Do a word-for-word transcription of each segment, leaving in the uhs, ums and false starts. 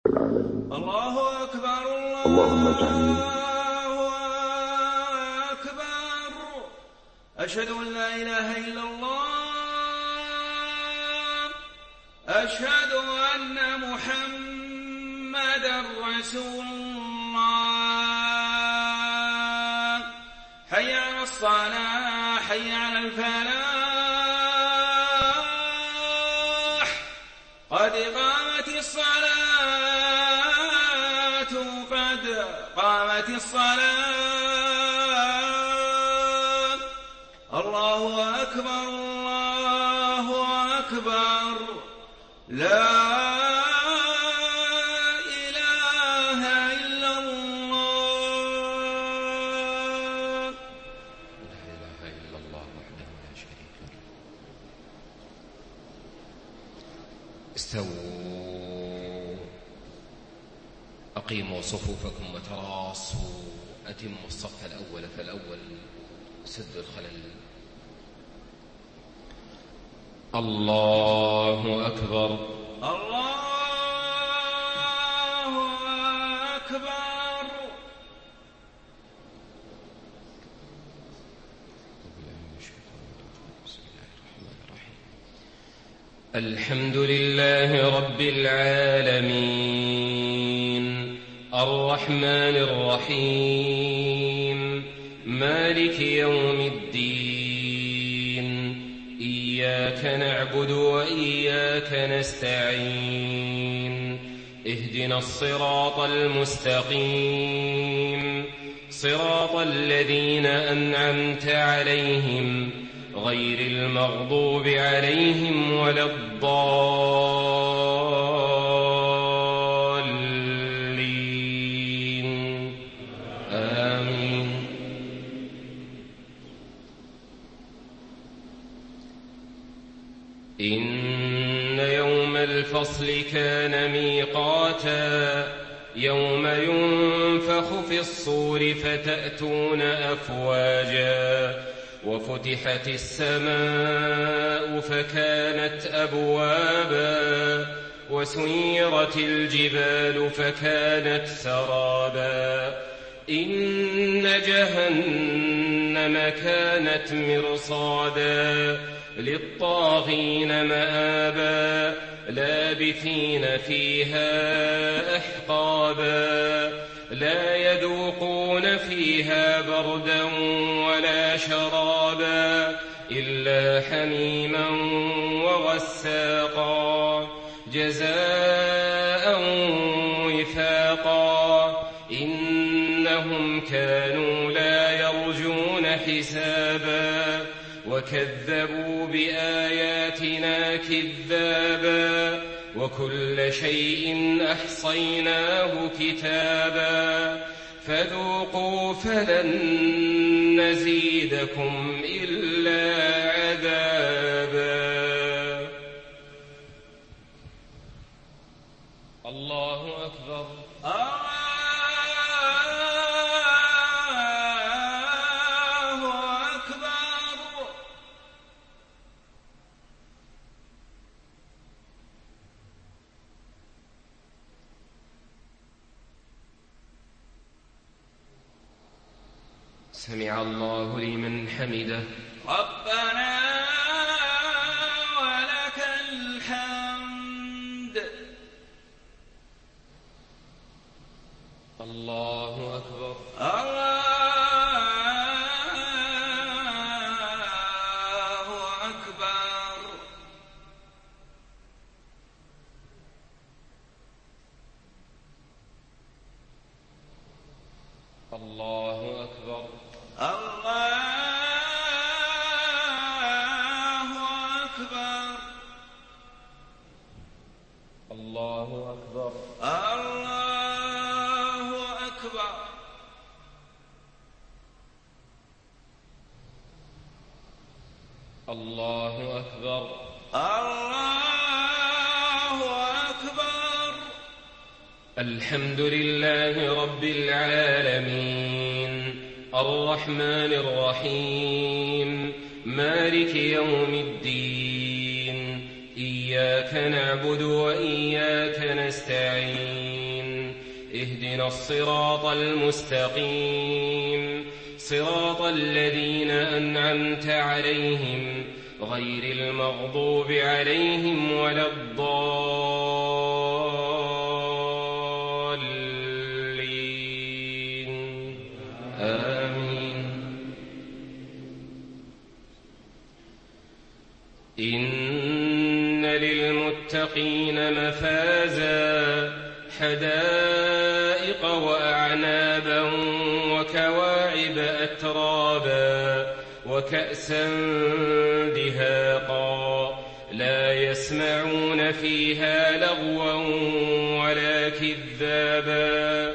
العالمين. الله أكبر اللهم اجعلني الله أكبر. أشهد أن لا إله إلا الله. أشهد أن محمدا رسول الله. حي على الصلاة حي على الفلاح. قد قامت الصلاة قد قامت الصلاة. الله أكبر الله أكبر. لا إله إلا الله. لا إله إلا الله وحده لا شريك له. استووا أقيموا صفوفكم وتراصوا. أتموا الصف الأول فالأول. سدوا الخلل. الله أكبر الله أكبر. الحمد لله رب العالمين الرحمن الرحيم مالك يوم الدين. إياك نعبد وإياك نستعين. اهدنا الصراط المستقيم صراط الذين أنعمت عليهم غير المغضوب عليهم ولا الضالين. آمين. إن يوم الفصل كان ميقاتا. يوم ينفخ في الصور فتأتون أفواجا. وفتحت السماء فكانت أبوابا. وسيرت الجبال فكانت سرابا. إن جهنم كانت مرصادا للطاغين مآبا. لابثين فيها أحقابا. لا يذوقون فيها بردا ولا شرابا إلا حميما وغساقا جزاء وفاقا. إنهم كانوا لا يرجون حسابا وكذبوا بآياتنا كذابا. وكل شيء أحصيناه كتابا. فذوقوا فلن نزيدكم إلا عذابا. الله أكبر الله أكبر. سمع الله لمن حمده. ربنا ولك الحمد. الله أكبر الله أكبر. الله أكبر الله أكبر. الله أكبر الله أكبر. الله أكبر الله أكبر. الحمد لله رب العالمين الرحمن الرحيم مالك يوم الدين. إياك نعبد وإياك نستعين. اهدنا الصراط المستقيم صراط الذين أنعمت عليهم غير المغضوب عليهم ولا الضالين آمين. إن للمتقين مفازا حدائق وأعنابا وكواعب أترابا وكأسا دهاقا لا يسمعون فيها لغوا ولا كذابا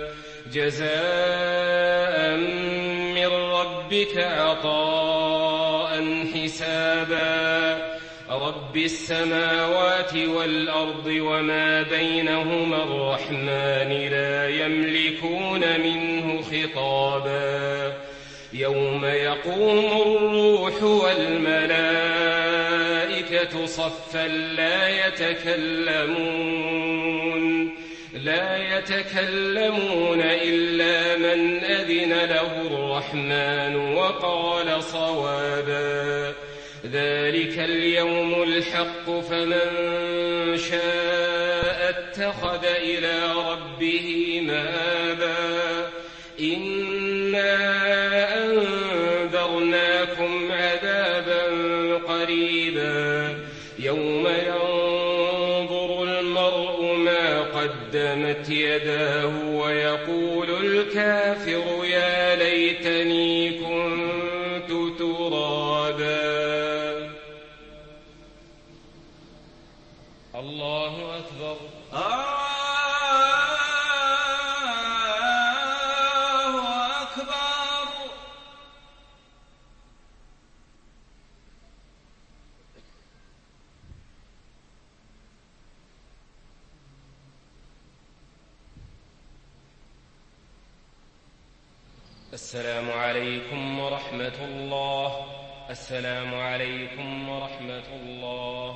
جزاء من ربك عطاء حسابا رب السماوات والأرض وما بينهما الرحمن لا يملكون منه خطابا يوم يقوم الروح والملائكة صفا لا يتكلمون لا يتكلمون إلا من أذن له الرحمن وقال صوابا ذلك اليوم الحق فمن شاء اتخذ إلى ربه مآبا إنا أنذرناكم عذابا قريبا يوم ينظر المرء ما قدمت يداه ويقول الكافر يا ليتني كنت ترابا. الله أكبر. الله أكبر. السلام عليكم ورحمة الله. السلام عليكم ورحمة الله.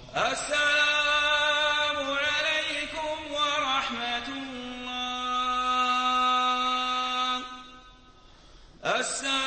السلام عليكم ورحمة الله. السلام